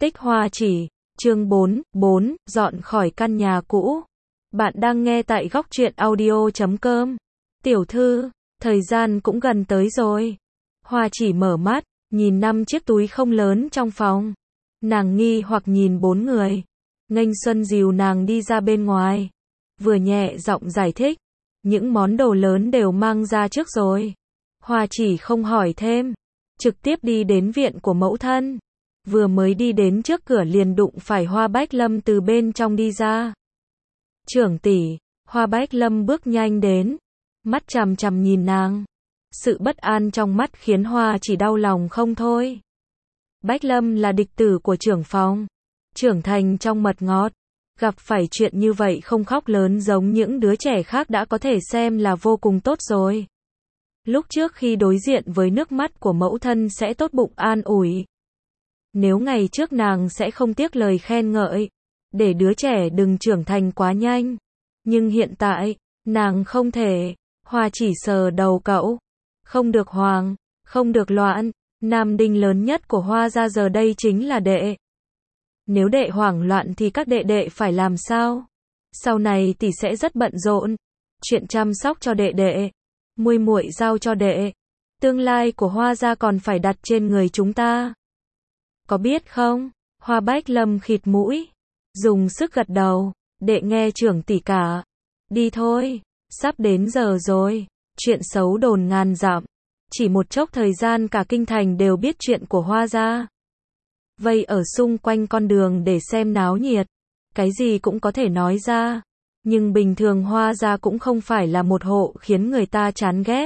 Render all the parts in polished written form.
Tích Hoa Chỉ, chương 4, dọn khỏi căn nhà cũ. Bạn đang nghe tại góc truyện audio.com. Tiểu thư, thời gian cũng gần tới rồi. Hoa Chỉ mở mắt, nhìn 5 chiếc túi không lớn trong phòng. Nàng nghi hoặc nhìn 4 người. Nghênh Xuân dìu nàng đi ra bên ngoài. Vừa nhẹ giọng giải thích. Những món đồ lớn đều mang ra trước rồi. Hoa Chỉ không hỏi thêm. Trực tiếp đi đến viện của mẫu thân. Vừa mới đi đến trước cửa liền đụng phải Hoa Bách Lâm từ bên trong đi ra. Trưởng tỷ, Hoa Bách Lâm bước nhanh đến, mắt chằm chằm nhìn nàng. Sự bất an trong mắt khiến Hoa Chỉ đau lòng không thôi. Bách Lâm là địch tử của trưởng phòng, trưởng thành trong mật ngọt, gặp phải chuyện như vậy không khóc lớn giống những đứa trẻ khác đã có thể xem là vô cùng tốt rồi. Lúc trước khi đối diện với nước mắt của mẫu thân sẽ tốt bụng an ủi. Nếu ngày trước nàng sẽ không tiếc lời khen ngợi, để đứa trẻ đừng trưởng thành quá nhanh. Nhưng hiện tại, nàng không thể. Hoa Chỉ sờ đầu cậu. Không được hoàng, không được loạn, nam đinh lớn nhất của Hoa gia giờ đây chính là đệ. Nếu đệ hoảng loạn thì các đệ đệ phải làm sao? Sau này tỷ sẽ rất bận rộn. Chuyện chăm sóc cho đệ đệ, muội muội giao cho đệ. Tương lai của Hoa gia còn phải đặt trên người chúng ta. Có biết không? Hoa Bách Lâm khịt mũi, dùng sức gật đầu. Đệ nghe trưởng tỷ cả. Đi thôi, sắp đến giờ rồi. Chuyện xấu đồn ngàn dặm. Chỉ một chốc thời gian cả kinh thành đều biết chuyện của Hoa gia. Vây ở xung quanh con đường để xem náo nhiệt. Cái gì cũng có thể nói ra. Nhưng bình thường Hoa gia cũng không phải là một hộ khiến người ta chán ghét.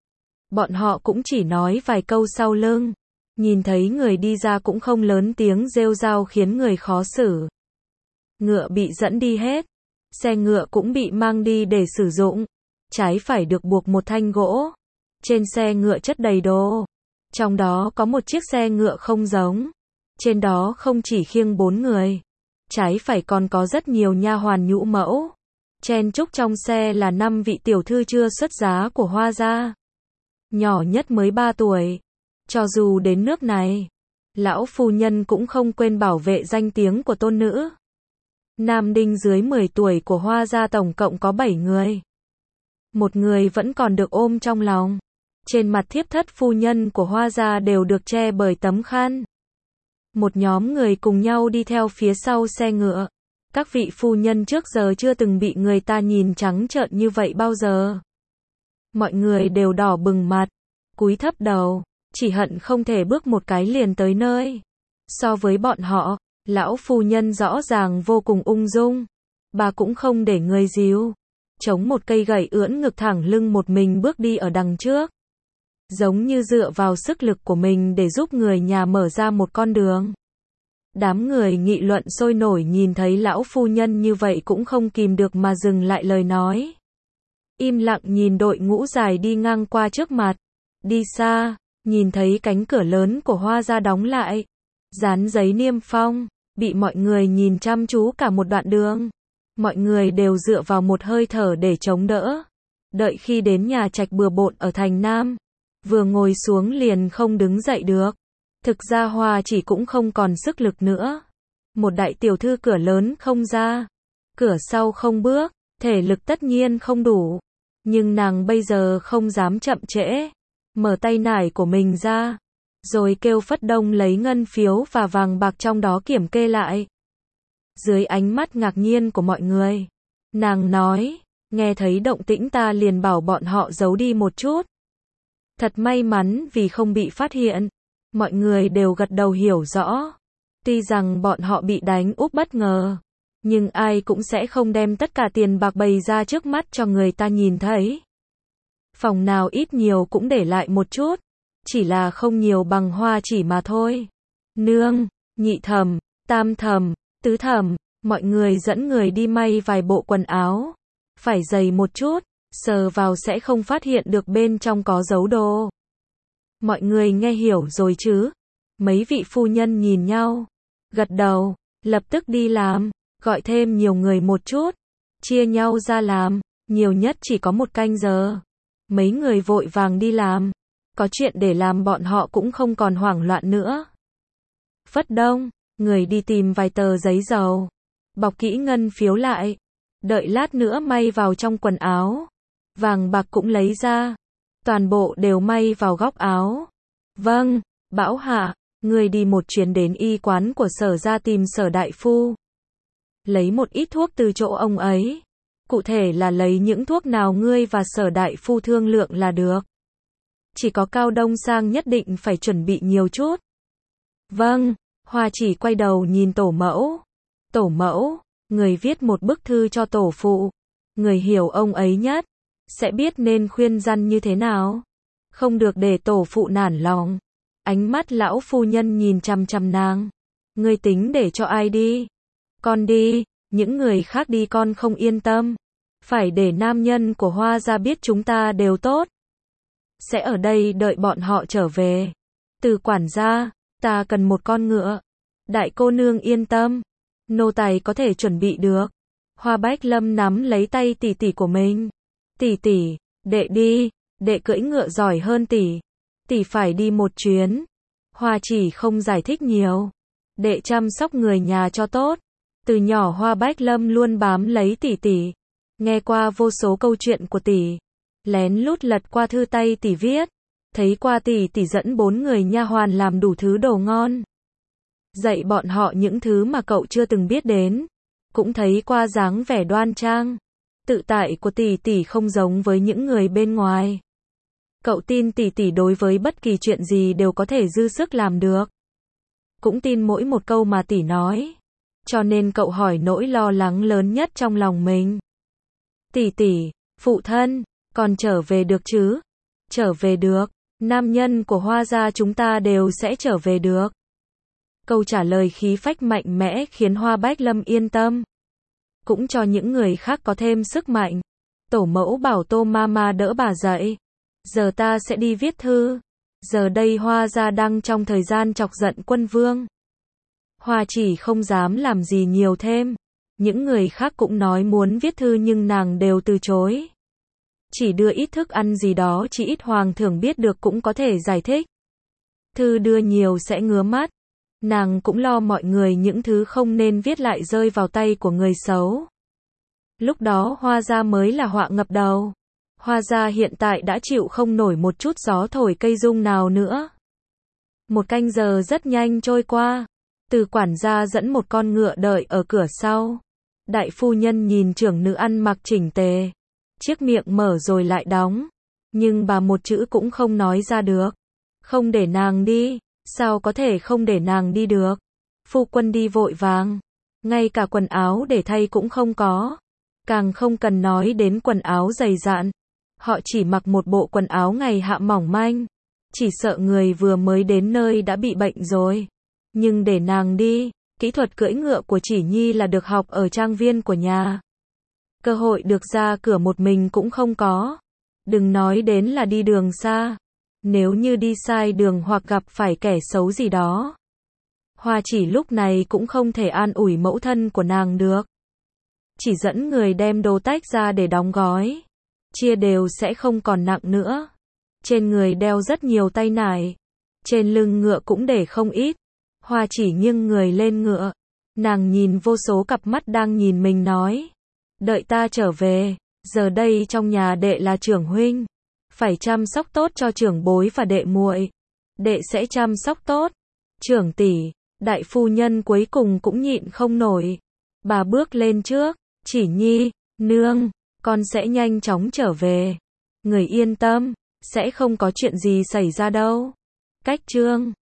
Bọn họ cũng chỉ nói vài câu sau lưng. Nhìn thấy người đi ra cũng không lớn tiếng rêu rao khiến người khó xử. Ngựa bị dẫn đi hết. Xe ngựa cũng bị mang đi để sử dụng. Trái phải được buộc một thanh gỗ. Trên xe ngựa chất đầy đồ. Trong đó có một chiếc xe ngựa không giống. Trên đó không chỉ khiêng 4 người. Trái phải còn có rất nhiều nha hoàn nhũ mẫu. Chen chúc trong xe là 5 vị tiểu thư chưa xuất giá của Hoa gia. Nhỏ nhất mới 3 tuổi. Cho dù đến nước này, lão phu nhân cũng không quên bảo vệ danh tiếng của tôn nữ. Nam đinh dưới 10 tuổi của Hoa gia tổng cộng có 7 người. Một người vẫn còn được ôm trong lòng. Trên mặt thiếp thất phu nhân của Hoa gia đều được che bởi tấm khăn. Một nhóm người cùng nhau đi theo phía sau xe ngựa. Các vị phu nhân trước giờ chưa từng bị người ta nhìn trắng trợn như vậy bao giờ. Mọi người đều đỏ bừng mặt, cúi thấp đầu. Chỉ hận không thể bước một cái liền tới nơi. So với bọn họ, lão phu nhân rõ ràng vô cùng ung dung. Bà cũng không để người díu. Chống một cây gậy ưỡn ngực thẳng lưng một mình bước đi ở đằng trước. Giống như dựa vào sức lực của mình để giúp người nhà mở ra một con đường. Đám người nghị luận sôi nổi nhìn thấy lão phu nhân như vậy cũng không kìm được mà dừng lại lời nói. Im lặng nhìn đội ngũ dài đi ngang qua trước mặt. Đi xa. Nhìn thấy cánh cửa lớn của Hoa gia đóng lại, dán giấy niêm phong, bị mọi người nhìn chăm chú cả một đoạn đường. Mọi người đều dựa vào một hơi thở để chống đỡ. Đợi khi đến nhà trạch bừa bộn ở thành Nam, vừa ngồi xuống liền không đứng dậy được. Thực ra Hoa Chỉ cũng không còn sức lực nữa. Một đại tiểu thư cửa lớn không ra, cửa sau không bước, thể lực tất nhiên không đủ. Nhưng nàng bây giờ không dám chậm trễ. Mở tay nải của mình ra, rồi kêu Phất Đông lấy ngân phiếu và vàng bạc trong đó kiểm kê lại. Dưới ánh mắt ngạc nhiên của mọi người, nàng nói, nghe thấy động tĩnh ta liền bảo bọn họ giấu đi một chút. Thật may mắn vì không bị phát hiện. Mọi người đều gật đầu hiểu rõ. Tuy rằng bọn họ bị đánh úp bất ngờ, nhưng ai cũng sẽ không đem tất cả tiền bạc bày ra trước mắt cho người ta nhìn thấy. Phòng nào ít nhiều cũng để lại một chút, chỉ là không nhiều bằng Hoa Chỉ mà thôi. Nương, nhị thẩm, tam thẩm, tứ thẩm, mọi người dẫn người đi may vài bộ quần áo. Phải dày một chút, sờ vào sẽ không phát hiện được bên trong có giấu đồ. Mọi người nghe hiểu rồi chứ? Mấy vị phu nhân nhìn nhau, gật đầu, lập tức đi làm, gọi thêm nhiều người một chút, chia nhau ra làm, nhiều nhất chỉ có 1 canh giờ. Mấy người vội vàng đi làm. Có chuyện để làm bọn họ cũng không còn hoảng loạn nữa. Phất Đông, Người đi tìm vài tờ giấy dầu, bọc kỹ ngân phiếu lại, đợi lát nữa may vào trong quần áo. Vàng bạc cũng lấy ra, toàn bộ đều may vào góc áo. Vâng, Bảo Hạ, người đi một chuyến đến y quán của Sở ra tìm Sở đại phu. Lấy một ít thuốc từ chỗ ông ấy. Cụ thể là lấy những thuốc nào ngươi và Sở đại phu thương lượng là được. Chỉ có Cao Đông Sang nhất định phải chuẩn bị nhiều chút. Vâng, Hoa Chỉ quay đầu nhìn tổ mẫu. Tổ mẫu, người viết một bức thư cho tổ phụ. Người hiểu ông ấy nhất, sẽ biết nên khuyên răn như thế nào. Không được để tổ phụ nản lòng. Ánh mắt lão phu nhân nhìn chằm chằm nàng. Ngươi tính để cho ai đi? Con đi, những người khác đi con không yên tâm. Phải để nam nhân của Hoa gia biết chúng ta đều tốt. Sẽ ở đây đợi bọn họ trở về. Từ quản gia, ta cần một con ngựa. Đại cô nương yên tâm. Nô tài có thể chuẩn bị được. Hoa Bách Lâm nắm lấy tay tỷ tỷ của mình. Tỷ tỷ, đệ đi, đệ cưỡi ngựa giỏi hơn tỷ. Tỷ phải đi một chuyến. Hoa Chỉ không giải thích nhiều. Đệ chăm sóc người nhà cho tốt. Từ nhỏ Hoa Bách Lâm luôn bám lấy tỷ tỷ. Nghe qua vô số câu chuyện của tỷ. Lén lút lật qua thư tay tỷ viết. Thấy qua tỷ dẫn 4 người nha hoàn làm đủ thứ đồ ngon. Dạy bọn họ những thứ mà cậu chưa từng biết đến. Cũng thấy qua dáng vẻ đoan trang. Tự tại của tỷ không giống với những người bên ngoài. Cậu tin tỷ đối với bất kỳ chuyện gì đều có thể dư sức làm được. Cũng tin mỗi một câu mà tỷ nói. Cho nên cậu hỏi nỗi lo lắng lớn nhất trong lòng mình. Tỷ, phụ thân, còn trở về được chứ? Trở về được, nam nhân của Hoa gia chúng ta đều sẽ trở về được. Câu trả lời khí phách mạnh mẽ khiến Hoa Bách Lâm yên tâm. Cũng cho những người khác có thêm sức mạnh. Tổ mẫu bảo Tô Mama đỡ bà dậy. Giờ ta sẽ đi viết thư. Giờ đây Hoa gia đang trong thời gian chọc giận quân vương. Hoa Chỉ không dám làm gì nhiều thêm. Những người khác cũng nói muốn viết thư nhưng nàng đều từ chối. Chỉ đưa ít thức ăn gì đó chỉ ít hoàng thượng biết được cũng có thể giải thích. Thư đưa nhiều sẽ ngứa mắt. Nàng cũng lo mọi người những thứ không nên viết lại rơi vào tay của người xấu. Lúc đó Hoa gia mới là họa ngập đầu. Hoa gia hiện tại đã chịu không nổi một chút gió thổi cây rung nào nữa. Một canh giờ rất nhanh trôi qua. Từ quản gia dẫn một con ngựa đợi ở cửa sau. Đại phu nhân nhìn trưởng nữ ăn mặc chỉnh tề. Chiếc miệng mở rồi lại đóng. Nhưng bà một chữ cũng không nói ra được. Không để nàng đi. Sao có thể không để nàng đi được? Phu quân đi vội vàng. Ngay cả quần áo để thay cũng không có. Càng không cần nói đến quần áo dày dạn. Họ chỉ mặc một bộ quần áo ngày hạ mỏng manh. Chỉ sợ người vừa mới đến nơi đã bị bệnh rồi. Nhưng để nàng đi, kỹ thuật cưỡi ngựa của Chỉ Nhi là được học ở trang viên của nhà. Cơ hội được ra cửa một mình cũng không có. Đừng nói đến là đi đường xa. Nếu như đi sai đường hoặc gặp phải kẻ xấu gì đó. Hoa Chỉ lúc này cũng không thể an ủi mẫu thân của nàng được. Chỉ dẫn người đem đồ tách ra để đóng gói. Chia đều sẽ không còn nặng nữa. Trên người đeo rất nhiều tay nải. Trên lưng ngựa cũng để không ít. Hoa Chỉ nghiêng người lên ngựa. Nàng nhìn vô số cặp mắt đang nhìn mình nói. Đợi ta trở về. Giờ đây trong nhà đệ là trưởng huynh. Phải chăm sóc tốt cho trưởng bối và đệ muội. Đệ sẽ chăm sóc tốt. Trưởng tỷ, đại phu nhân cuối cùng cũng nhịn không nổi. Bà bước lên trước. Chỉ Nhi, nương, con sẽ nhanh chóng trở về. Người yên tâm, sẽ không có chuyện gì xảy ra đâu. Cách chương